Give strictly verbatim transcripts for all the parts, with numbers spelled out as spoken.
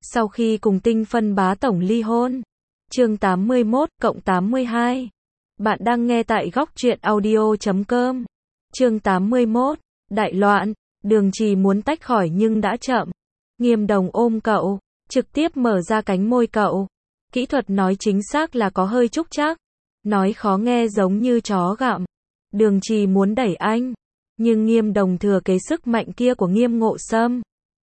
Sau khi cùng Tinh Phân bá tổng ly hôn. Chương tám mươi mốt cộng tám mươi hai. Bạn đang nghe tại góc truyện audio chấm com. Chương tám mươi mốt. Đại loạn. Đường Trì muốn tách khỏi nhưng đã chậm. Nghiêm Đồng ôm cậu, trực tiếp mở ra cánh môi cậu. Kỹ thuật nói chính xác là có hơi trúc trác. Nói khó nghe giống như chó gặm. Đường Trì muốn đẩy anh. Nhưng Nghiêm Đồng thừa kế sức mạnh kia của Nghiêm Ngộ Sâm.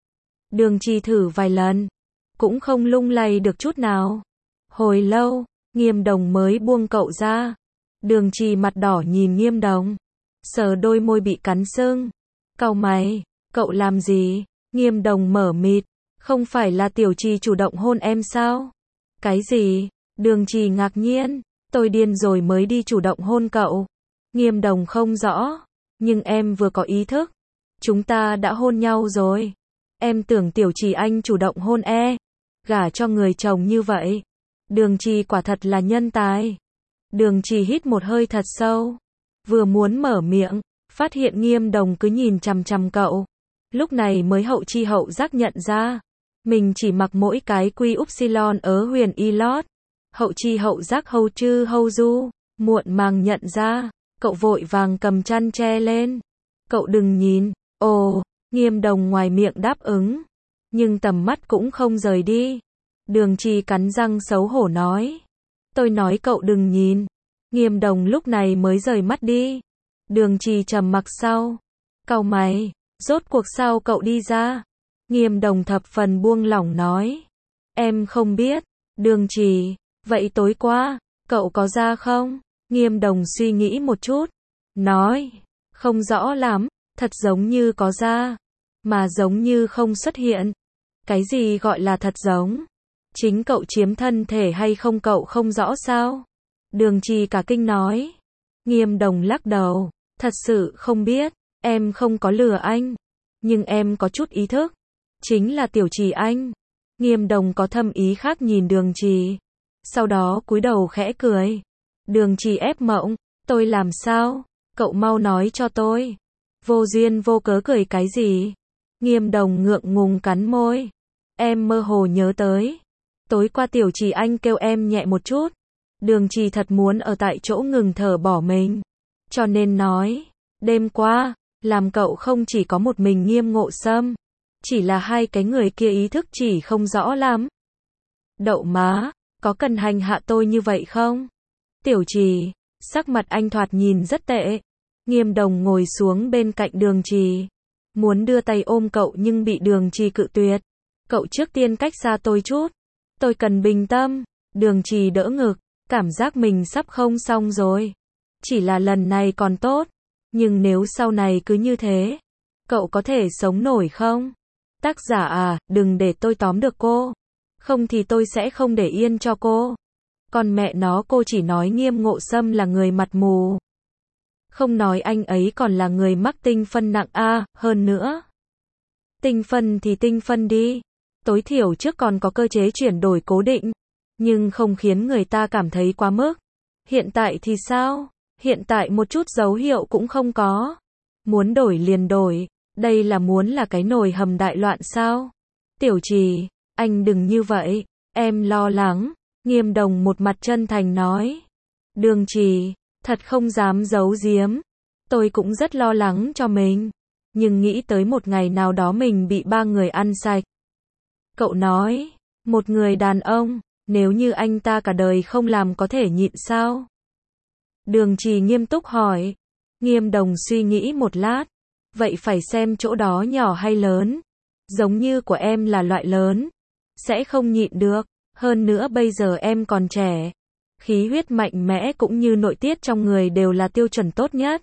Đường Trì thử vài lần. Cũng không lung lay được chút nào. Hồi lâu, Nghiêm Đồng mới buông cậu ra. Đường Trì mặt đỏ nhìn Nghiêm Đồng. Sờ đôi môi bị cắn sưng. Cau mày, cậu làm gì? Nghiêm Đồng mở mịt. Không phải là Tiểu Trì chủ động hôn em sao? Cái gì? Đường Trì ngạc nhiên. Tôi điên rồi mới đi chủ động hôn cậu. Nghiêm Đồng không rõ. Nhưng em vừa có ý thức. Chúng ta đã hôn nhau rồi. Em tưởng Tiểu Trì anh chủ động hôn e. Gả cho người chồng như vậy. Đường Trì quả thật là nhân tài. Đường Trì hít một hơi thật sâu. Vừa muốn mở miệng, phát hiện Nghiêm Đồng cứ nhìn chằm chằm cậu. Lúc này mới hậu chi hậu giác nhận ra. Mình chỉ mặc mỗi cái quy upsilon ở huyền y lót. Hậu chi hậu giác hâu chư hâu du. Muộn màng nhận ra. Cậu vội vàng cầm chăn che lên. Cậu đừng nhìn. Ồ, Nghiêm Đồng ngoài miệng đáp ứng. Nhưng tầm mắt cũng không rời đi. Đường Trì cắn răng xấu hổ nói. Tôi nói cậu đừng nhìn. Nghiêm Đồng lúc này mới rời mắt đi. Đường Trì trầm mặc sau. Cau mày, rốt cuộc sao cậu đi ra? Nghiêm Đồng thập phần buông lỏng nói. Em không biết. Đường Trì, vậy tối qua, cậu có ra không? Nghiêm Đồng suy nghĩ một chút. Nói, không rõ lắm, thật giống như có ra. Mà giống như không xuất hiện. Cái gì gọi là thật giống? Chính cậu chiếm thân thể hay không cậu không rõ sao? Đường Trì cả kinh nói. Nghiêm Đồng lắc đầu. Thật sự không biết. Em không có lừa anh. Nhưng em có chút ý thức. Chính là Tiểu Trì anh. Nghiêm Đồng có thâm ý khác nhìn Đường Trì. Sau đó cúi đầu khẽ cười. Đường Trì ép mộng. Tôi làm sao? Cậu mau nói cho tôi. Vô duyên vô cớ cười cái gì? Nghiêm Đồng ngượng ngùng cắn môi. Em mơ hồ nhớ tới. Tối qua Tiểu Trì anh kêu em nhẹ một chút. Đường Trì thật muốn ở tại chỗ ngừng thở bỏ mình. Cho nên nói. Đêm qua, làm cậu không chỉ có một mình Nghiêm Ngộ Sâm. Chỉ là hai cái người kia ý thức chỉ không rõ lắm. Đậu má, có cần hành hạ tôi như vậy không? Tiểu Trì, sắc mặt anh thoạt nhìn rất tệ. Nghiêm Đồng ngồi xuống bên cạnh Đường Trì. Muốn đưa tay ôm cậu nhưng bị Đường Trì cự tuyệt. Cậu trước tiên cách xa tôi chút. Tôi cần bình tâm. Đường Trì đỡ ngực. Cảm giác mình sắp không xong rồi. Chỉ là lần này còn tốt. Nhưng nếu sau này cứ như thế. Cậu có thể sống nổi không? Tác giả à, đừng để tôi tóm được cô. Không thì tôi sẽ không để yên cho cô. Còn mẹ nó cô chỉ nói Nghiêm Ngộ Sâm là người mặt mù. Không nói anh ấy còn là người mắc tinh phân nặng a, à, hơn nữa. Tinh phân thì tinh phân đi. Tối thiểu trước còn có cơ chế chuyển đổi cố định. Nhưng không khiến người ta cảm thấy quá mức. Hiện tại thì sao? Hiện tại một chút dấu hiệu cũng không có. Muốn đổi liền đổi. Đây là muốn là cái nồi hầm đại loạn sao? Tiểu Trì, anh đừng như vậy. Em lo lắng. Nghiêm Đồng một mặt chân thành nói. Đường Trì, thật không dám giấu giếm. Tôi cũng rất lo lắng cho mình. Nhưng nghĩ tới một ngày nào đó mình bị ba người ăn sạch. Cậu nói, một người đàn ông, nếu như anh ta cả đời không làm có thể nhịn sao? Đường Trì nghiêm túc hỏi. Nghiêm Đồng suy nghĩ một lát. Vậy phải xem chỗ đó nhỏ hay lớn. Giống như của em là loại lớn. Sẽ không nhịn được. Hơn nữa bây giờ em còn trẻ. Khí huyết mạnh mẽ cũng như nội tiết trong người đều là tiêu chuẩn tốt nhất.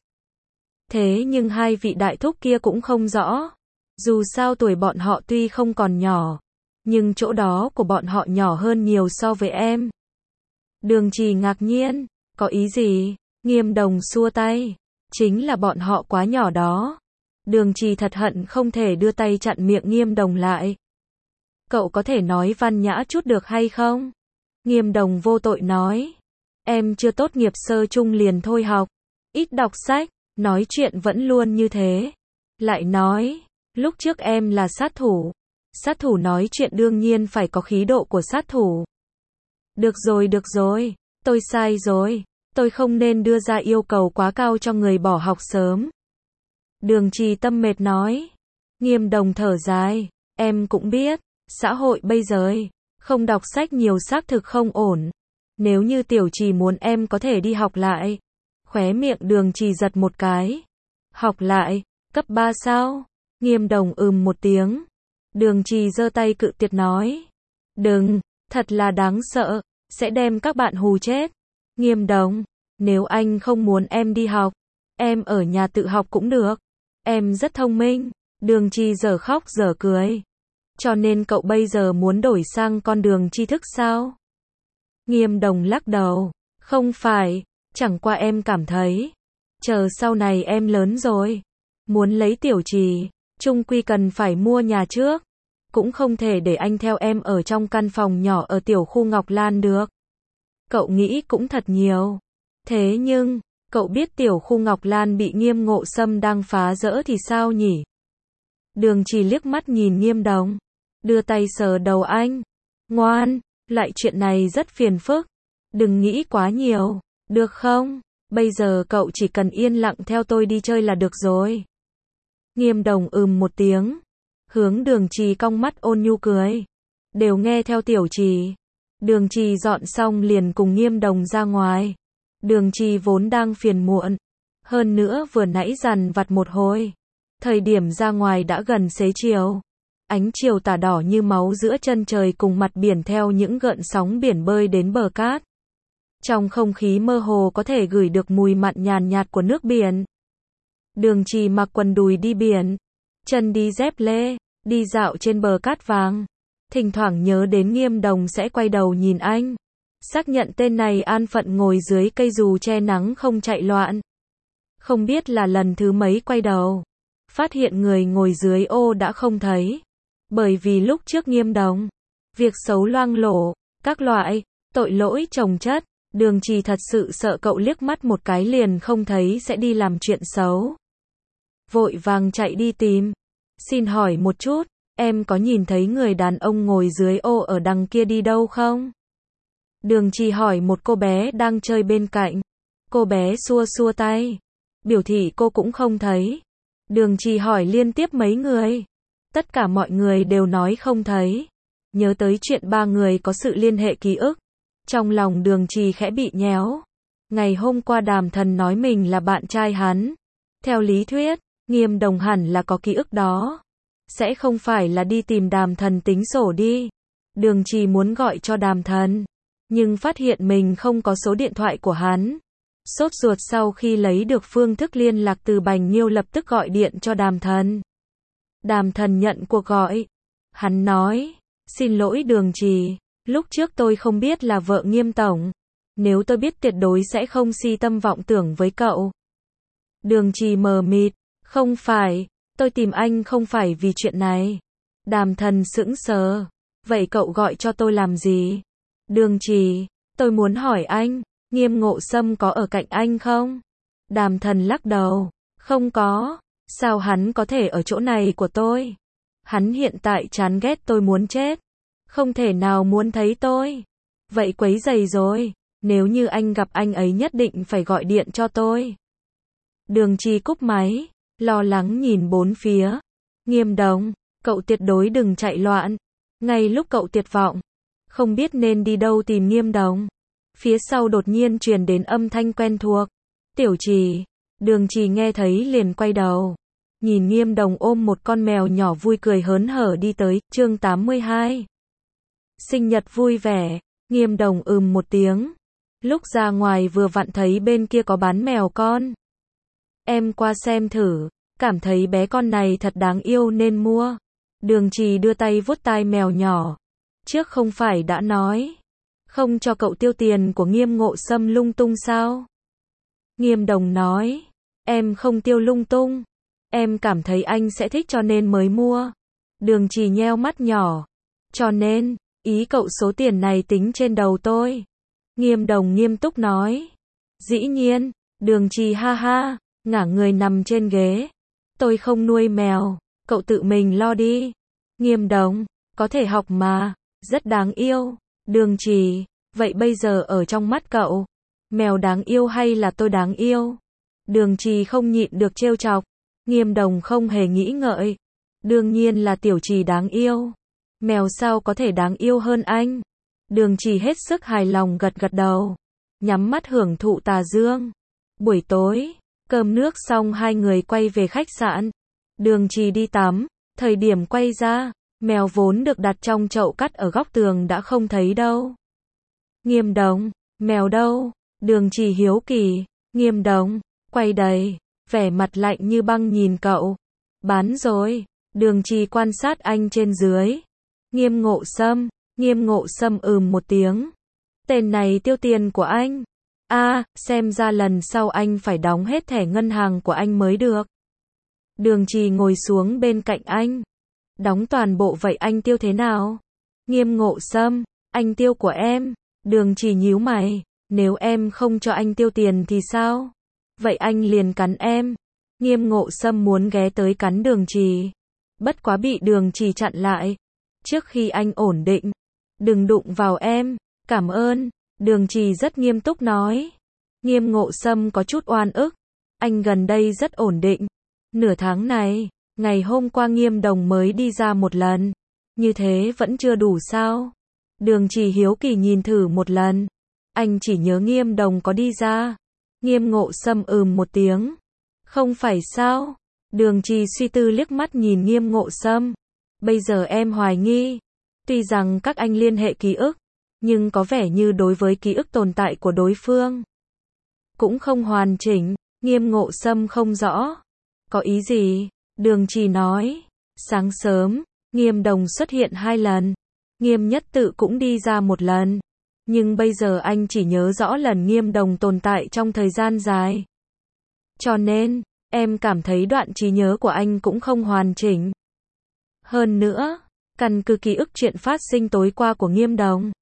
Thế nhưng hai vị đại thúc kia cũng không rõ. Dù sao tuổi bọn họ tuy không còn nhỏ. Nhưng chỗ đó của bọn họ nhỏ hơn nhiều so với em. Đường Trì ngạc nhiên. Có ý gì? Nghiêm Đồng xua tay. Chính là bọn họ quá nhỏ đó. Đường Trì thật hận không thể đưa tay chặn miệng Nghiêm Đồng lại. Cậu có thể nói văn nhã chút được hay không? Nghiêm Đồng vô tội nói. Em chưa tốt nghiệp sơ trung liền thôi học. Ít đọc sách. Nói chuyện vẫn luôn như thế. Lại nói. Lúc trước em là sát thủ. Sát thủ nói chuyện đương nhiên phải có khí độ của sát thủ. Được rồi được rồi, tôi sai rồi. Tôi không nên đưa ra yêu cầu quá cao cho người bỏ học sớm. Đường Trì Tâm mệt nói. Nghiêm Đồng thở dài. Em cũng biết, xã hội bây giờ, không đọc sách nhiều xác thực không ổn. Nếu như Tiểu Trì muốn em có thể đi học lại. Khóe miệng Đường Trì giật một cái. Học lại, cấp ba sao? Nghiêm Đồng ừm một tiếng. Đường Trì giơ tay cự tuyệt nói. Đừng, thật là đáng sợ, sẽ đem các bạn hù chết. Nghiêm Đồng, nếu anh không muốn em đi học, em ở nhà tự học cũng được. Em rất thông minh. Đường Trì dở khóc dở cười. Cho nên cậu bây giờ muốn đổi sang con đường tri thức sao? Nghiêm Đồng lắc đầu. Không phải, chẳng qua em cảm thấy. Chờ sau này em lớn rồi. Muốn lấy Tiểu Trì, chung quy cần phải mua nhà trước. Cũng không thể để anh theo em ở trong căn phòng nhỏ ở tiểu khu Ngọc Lan được. Cậu nghĩ cũng thật nhiều. Thế nhưng, cậu biết tiểu khu Ngọc Lan bị Nghiêm Ngộ Sâm đang phá rỡ thì sao nhỉ? Đường Trì liếc mắt nhìn Nghiêm Đồng. Đưa tay sờ đầu anh. Ngoan, lại chuyện này rất phiền phức. Đừng nghĩ quá nhiều, được không? Bây giờ cậu chỉ cần yên lặng theo tôi đi chơi là được rồi. Nghiêm Đồng ừm một tiếng. Hướng Đường Trì cong mắt ôn nhu cười. Đều nghe theo Tiểu Trì. Đường Trì dọn xong liền cùng Nghiêm Đồng ra ngoài. Đường Trì vốn đang phiền muộn. Hơn nữa vừa nãy dằn vặt một hồi. Thời điểm ra ngoài đã gần xế chiều. Ánh chiều tà đỏ như máu giữa chân trời cùng mặt biển theo những gợn sóng biển bơi đến bờ cát. Trong không khí mơ hồ có thể gửi được mùi mặn nhàn nhạt của nước biển. Đường Trì mặc quần đùi đi biển. Chân đi dép lê, đi dạo trên bờ cát vàng. Thỉnh thoảng nhớ đến Nghiêm Đồng sẽ quay đầu nhìn anh. Xác nhận tên này an phận ngồi dưới cây dù che nắng không chạy loạn. Không biết là lần thứ mấy quay đầu. Phát hiện người ngồi dưới ô đã không thấy. Bởi vì lúc trước Nghiêm Đồng. Việc xấu loang lổ, các loại, tội lỗi chồng chất. Đường Trì thật sự sợ cậu liếc mắt một cái liền không thấy sẽ đi làm chuyện xấu. Vội vàng chạy đi tìm. Xin hỏi một chút, em có nhìn thấy người đàn ông ngồi dưới ô ở đằng kia đi đâu không? Đường Trì hỏi một cô bé đang chơi bên cạnh. Cô bé xua xua tay. Biểu thị cô cũng không thấy. Đường Trì hỏi liên tiếp mấy người. Tất cả mọi người đều nói không thấy. Nhớ tới chuyện ba người có sự liên hệ ký ức. Trong lòng Đường Trì khẽ bị nhéo. Ngày hôm qua Đàm Thần nói mình là bạn trai hắn. Theo lý thuyết, Nghiêm Đồng hẳn là có ký ức đó. Sẽ không phải là đi tìm Đàm Thần tính sổ đi. Đường Trì muốn gọi cho Đàm Thần. Nhưng phát hiện mình không có số điện thoại của hắn. Sốt ruột sau khi lấy được phương thức liên lạc từ Bành Nhiêu lập tức gọi điện cho Đàm Thần. Đàm Thần nhận cuộc gọi. Hắn nói, xin lỗi Đường Trì, lúc trước tôi không biết là vợ Nghiêm Tổng. Nếu tôi biết tuyệt đối sẽ không si tâm vọng tưởng với cậu. Đường Trì mờ mịt, không phải, tôi tìm anh không phải vì chuyện này. Đàm Thần sững sờ, vậy cậu gọi cho tôi làm gì? Đường Trì, tôi muốn hỏi anh, Nghiêm Ngộ Sâm có ở cạnh anh không? Đàm Thần lắc đầu, không có, sao hắn có thể ở chỗ này của tôi? Hắn hiện tại chán ghét tôi muốn chết, không thể nào muốn thấy tôi. Vậy quấy rầy rồi, nếu như anh gặp anh ấy nhất định phải gọi điện cho tôi. Đường Trì cúp máy, lo lắng nhìn bốn phía. Nghiêm Đồng, cậu tuyệt đối đừng chạy loạn. Ngay lúc cậu tuyệt vọng, không biết nên đi đâu tìm Nghiêm Đồng. Phía sau đột nhiên truyền đến âm thanh quen thuộc. Tiểu Trì. Đường Trì nghe thấy liền quay đầu. Nhìn Nghiêm Đồng ôm một con mèo nhỏ vui cười hớn hở đi tới. Chương tám mươi hai. Sinh nhật vui vẻ. Nghiêm Đồng ừm một tiếng. Lúc ra ngoài vừa vặn thấy bên kia có bán mèo con. Em qua xem thử. Cảm thấy bé con này thật đáng yêu nên mua. Đường Trì đưa tay vuốt tai mèo nhỏ. Trước không phải đã nói. Không cho cậu tiêu tiền của Nghiêm Ngộ Sâm lung tung sao? Nghiêm Đồng nói. Em không tiêu lung tung. Em cảm thấy anh sẽ thích cho nên mới mua. Đường Trì nheo mắt nhỏ. Cho nên, ý cậu số tiền này tính trên đầu tôi. Nghiêm Đồng nghiêm túc nói. Dĩ nhiên, Đường Trì ha ha, ngả người nằm trên ghế. Tôi không nuôi mèo, cậu tự mình lo đi. Nghiêm Đồng, có thể học mà, rất đáng yêu. Đường Trì, vậy bây giờ ở trong mắt cậu, mèo đáng yêu hay là tôi đáng yêu? Đường Trì không nhịn được trêu chọc. Nghiêm Đồng không hề nghĩ ngợi. Đương nhiên là Tiểu Trì đáng yêu. Mèo sao có thể đáng yêu hơn anh? Đường Trì hết sức hài lòng gật gật đầu, nhắm mắt hưởng thụ tà dương. Buổi tối, cơm nước xong hai người quay về khách sạn. Đường Trì đi tắm, thời điểm quay ra, mèo vốn được đặt trong chậu cắt ở góc tường đã không thấy đâu. Nghiêm Đồng, mèo đâu? Đường Trì hiếu kỳ. Nghiêm Đồng, quay đầy, vẻ mặt lạnh như băng nhìn cậu. Bán rồi. Đường Trì quan sát anh trên dưới. Nghiêm Ngộ Sâm, Nghiêm Ngộ Sâm ừm một tiếng. Tên này tiêu tiền của anh. A, à, xem ra lần sau anh phải đóng hết thẻ ngân hàng của anh mới được. Đường Trì ngồi xuống bên cạnh anh. Đóng toàn bộ vậy anh tiêu thế nào? Nghiêm Ngộ Sâm, anh tiêu của em. Đường Trì nhíu mày, nếu em không cho anh tiêu tiền thì sao? Vậy anh liền cắn em. Nghiêm Ngộ Sâm muốn ghé tới cắn Đường Trì, bất quá bị Đường Trì chặn lại. Trước khi anh ổn định, đừng đụng vào em. Cảm ơn. Đường Trì rất nghiêm túc nói. Nghiêm Ngộ Sâm có chút oan ức. Anh gần đây rất ổn định. Nửa tháng này, ngày hôm qua Nghiêm Đồng mới đi ra một lần. Như thế vẫn chưa đủ sao? Đường Trì hiếu kỳ nhìn thử một lần. Anh chỉ nhớ Nghiêm Đồng có đi ra. Nghiêm Ngộ Sâm ừm một tiếng. Không phải sao? Đường Trì suy tư liếc mắt nhìn Nghiêm Ngộ Sâm. Bây giờ em hoài nghi. Tuy rằng các anh liên hệ ký ức, nhưng có vẻ như đối với ký ức tồn tại của đối phương cũng không hoàn chỉnh. Nghiêm Ngộ Sâm không rõ. Có ý gì? Đường Trì nói. Sáng sớm, Nghiêm Đồng xuất hiện hai lần. Nghiêm Nhất Tự cũng đi ra một lần. Nhưng bây giờ anh chỉ nhớ rõ lần Nghiêm Đồng tồn tại trong thời gian dài. Cho nên, em cảm thấy đoạn trí nhớ của anh cũng không hoàn chỉnh. Hơn nữa, căn cứ ký ức chuyện phát sinh tối qua của Nghiêm Đồng,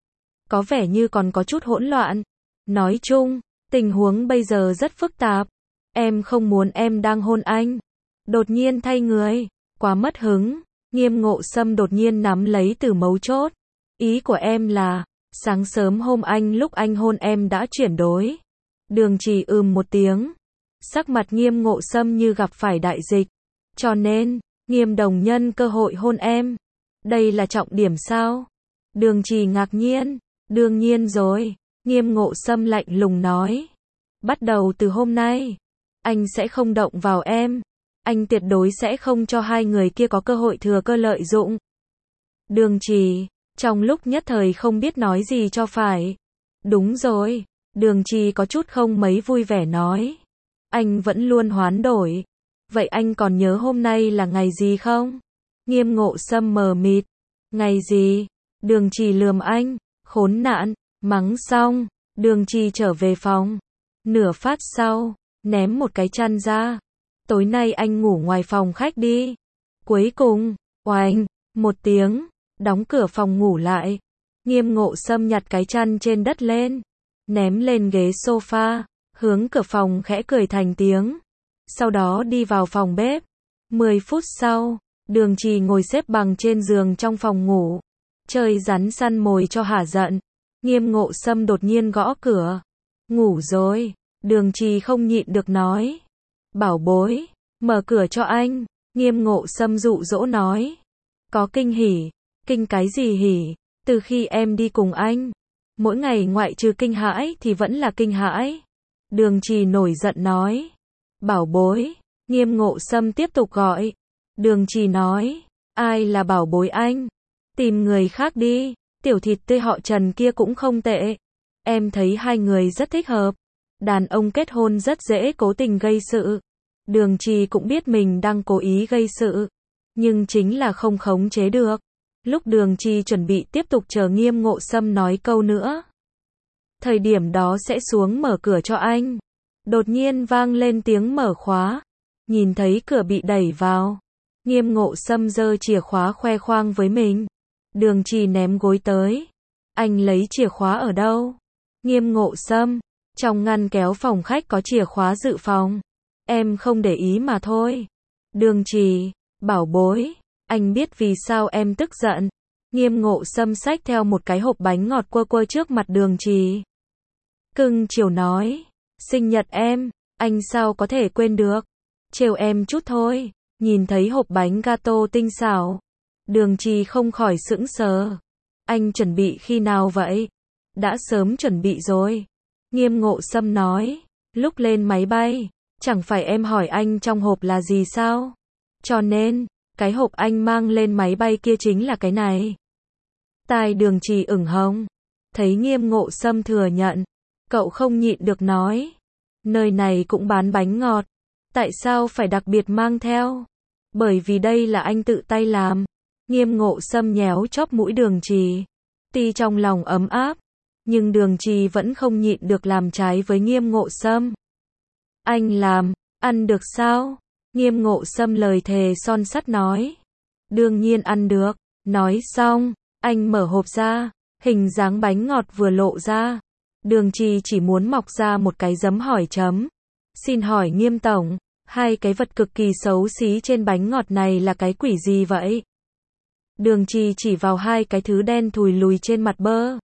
có vẻ như còn có chút hỗn loạn. Nói chung, tình huống bây giờ rất phức tạp. Em không muốn em đang hôn anh. Đột nhiên thay người, quá mất hứng. Nghiêm Ngộ Sâm đột nhiên nắm lấy từ mấu chốt. Ý của em là, sáng sớm hôm anh lúc anh hôn em đã chuyển đổi. Đường Trì ừm một tiếng. Sắc mặt Nghiêm Ngộ Sâm như gặp phải đại dịch. Cho nên, Nghiêm Đồng nhân cơ hội hôn em. Đây là trọng điểm sao? Đường Trì ngạc nhiên. Đương nhiên rồi. Nghiêm Ngộ Sâm lạnh lùng nói. Bắt đầu từ hôm nay, anh sẽ không động vào em. Anh tuyệt đối sẽ không cho hai người kia có cơ hội thừa cơ lợi dụng. Đường Trì, trong lúc nhất thời không biết nói gì cho phải. Đúng rồi. Đường Trì có chút không mấy vui vẻ nói. Anh vẫn luôn hoán đổi. Vậy anh còn nhớ hôm nay là ngày gì không? Nghiêm Ngộ Sâm mờ mịt. Ngày gì? Đường Trì lườm anh. Khốn nạn. Mắng xong, Đường Trì trở về phòng. Nửa phát sau, ném một cái chăn ra. Tối nay anh ngủ ngoài phòng khách đi. Cuối cùng, oành, một tiếng, đóng cửa phòng ngủ lại. Nghiêm Ngộ Sâm nhặt cái chăn trên đất lên, ném lên ghế sofa, hướng cửa phòng khẽ cười thành tiếng. Sau đó đi vào phòng bếp. Mười phút sau, Đường Trì ngồi xếp bằng trên giường trong phòng ngủ, chơi rắn săn mồi cho hả giận. Nghiêm Ngộ Sâm đột nhiên gõ cửa. Ngủ rồi. Đường Trì không nhịn được nói. Bảo bối, mở cửa cho anh. Nghiêm Ngộ Sâm dụ dỗ nói. Có kinh hỉ. Kinh cái gì hỉ? Từ khi em đi cùng anh, mỗi ngày ngoại trừ kinh hãi thì vẫn là kinh hãi. Đường Trì nổi giận nói. Bảo bối. Nghiêm Ngộ Sâm tiếp tục gọi. Đường Trì nói. Ai là bảo bối anh? Tìm người khác đi. Tiểu thịt tươi họ Trần kia cũng không tệ. Em thấy hai người rất thích hợp. Đàn ông kết hôn rất dễ cố tình gây sự. Đường Trì cũng biết mình đang cố ý gây sự, nhưng chính là không khống chế được. Lúc Đường Trì chuẩn bị tiếp tục chờ Nghiêm Ngộ Sâm nói câu nữa, thời điểm đó sẽ xuống mở cửa cho anh, đột nhiên vang lên tiếng mở khóa. Nhìn thấy cửa bị đẩy vào, Nghiêm Ngộ Sâm giơ chìa khóa khoe khoang với mình. Đường Trì ném gối tới. Anh lấy chìa khóa ở đâu? Nghiêm Ngộ Sâm, trong ngăn kéo phòng khách có chìa khóa dự phòng. Em không để ý mà thôi. Đường Trì, bảo bối, Anh biết vì sao em tức giận. Nghiêm Ngộ Sâm xách theo một cái hộp bánh ngọt quơ quơ trước mặt Đường Trì. Cưng chiều nói, sinh nhật em, anh sao có thể quên được. Trêu em chút thôi. Nhìn thấy hộp bánh gato tinh xảo, Đường Trì không khỏi sững sờ. Anh chuẩn bị khi nào vậy? Đã sớm chuẩn bị rồi. Nghiêm Ngộ Sâm nói, lúc lên máy bay, chẳng phải em hỏi anh trong hộp là gì sao? Cho nên, cái hộp anh mang lên máy bay kia chính là cái này. Tai Đường Trì ửng hồng. Thấy Nghiêm Ngộ Sâm thừa nhận, cậu không nhịn được nói, nơi này cũng bán bánh ngọt, tại sao phải đặc biệt mang theo? Bởi vì đây là anh tự tay làm. Nghiêm Ngộ Sâm nhéo chóp mũi Đường Trì. Tuy trong lòng ấm áp, nhưng Đường Trì vẫn không nhịn được làm trái với Nghiêm Ngộ Sâm. Anh làm, ăn được sao? Nghiêm Ngộ Sâm lời thề son sắt nói. Đương nhiên ăn được. Nói xong, anh mở hộp ra, hình dáng bánh ngọt vừa lộ ra. Đường Trì chỉ muốn mọc ra một cái dấm hỏi chấm. Xin hỏi Nghiêm tổng, hai cái vật cực kỳ xấu xí trên bánh ngọt này là cái quỷ gì vậy? Đường Trì chỉ vào hai cái thứ đen thùi lùi trên mặt bơ.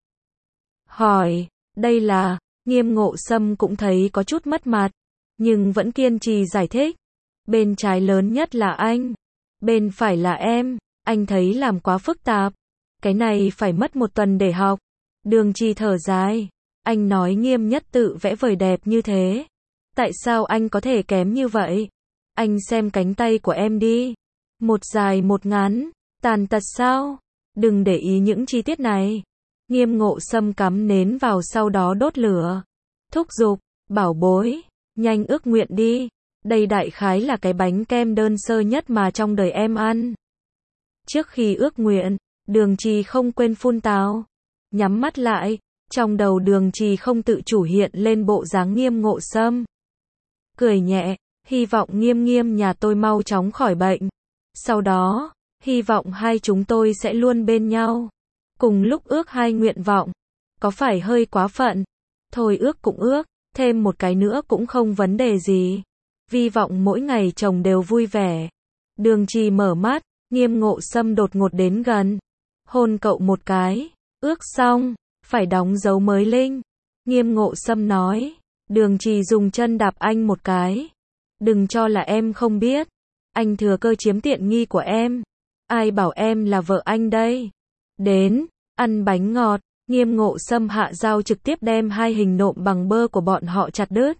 Hỏi, đây là, Nghiêm Ngộ Sâm cũng thấy có chút mất mặt, nhưng vẫn kiên trì giải thích. Bên trái lớn nhất là anh, bên phải là em, anh thấy làm quá phức tạp. Cái này phải mất một tuần để học. Đường Trì thở dài, anh nói Nghiêm nhất tự vẽ vời đẹp như thế. Tại sao anh có thể kém như vậy? Anh xem cánh tay của em đi. Một dài một ngắn, tàn tật sao? Đừng để ý những chi tiết này. Nghiêm Ngộ Sâm cắm nến vào sau đó đốt lửa. Thúc giục, bảo bối, nhanh ước nguyện đi. Đây đại khái là cái bánh kem đơn sơ nhất mà trong đời em ăn. Trước khi ước nguyện, Đường Trì không quên phun tào. Nhắm mắt lại, trong đầu Đường Trì không tự chủ hiện lên bộ dáng Nghiêm Ngộ Sâm. Cười nhẹ, hy vọng Nghiêm Nghiêm nhà tôi mau chóng khỏi bệnh. Sau đó, hy vọng hai chúng tôi sẽ luôn bên nhau. Cùng lúc ước hai nguyện vọng. Có phải hơi quá phận? Thôi ước cũng ước, thêm một cái nữa cũng không vấn đề gì. Hy vọng mỗi ngày chồng đều vui vẻ. Đường Trì mở mắt, Nghiêm Ngộ Sâm đột ngột đến gần. Hôn cậu một cái, ước xong, phải đóng dấu mới linh. Nghiêm Ngộ Sâm nói. Đường Trì dùng chân đạp anh một cái. Đừng cho là em không biết. Anh thừa cơ chiếm tiện nghi của em. Ai bảo em là vợ anh đây? Đến, ăn bánh ngọt. Nghiêm Ngộ Sâm hạ dao trực tiếp đem hai hình nộm bằng bơ của bọn họ chặt đứt.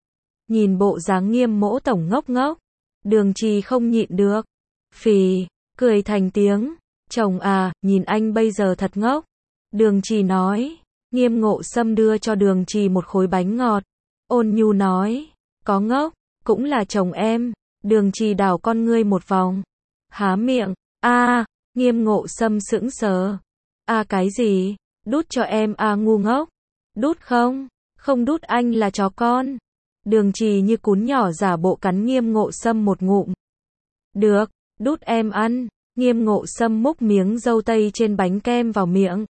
Nhìn bộ dáng Nghiêm mỗ tổng ngốc ngốc. Đường Trì không nhịn được. Phì, cười thành tiếng. Chồng à, nhìn anh bây giờ thật ngốc. Đường Trì nói. Nghiêm Ngộ Sâm đưa cho Đường Trì một khối bánh ngọt. Ôn nhu nói. Có ngốc, cũng là chồng em. Đường Trì đảo con ngươi một vòng. Há miệng. A, à, Nghiêm Ngộ Sâm sững sờ. A à, cái gì? Đút cho em à ngu ngốc. Đút không? Không đút anh là chó con. Đường Trì như cún nhỏ giả bộ cắn Nghiêm Ngộ Sâm một ngụm. Được, đút em ăn. Nghiêm Ngộ Sâm múc miếng dâu tây trên bánh kem vào miệng.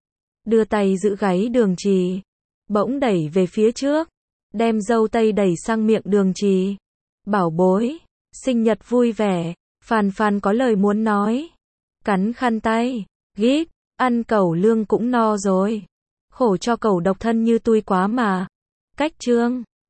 Đưa tay giữ gáy Đường Trì. Bỗng đẩy về phía trước. Đem dâu tây đẩy sang miệng Đường Trì. Bảo bối, sinh nhật vui vẻ. Phàn Phàn có lời muốn nói. Cắn khăn tay. Gít, ăn cẩu lương cũng no rồi. Khổ cho cẩu độc thân như tui quá mà. Cách chương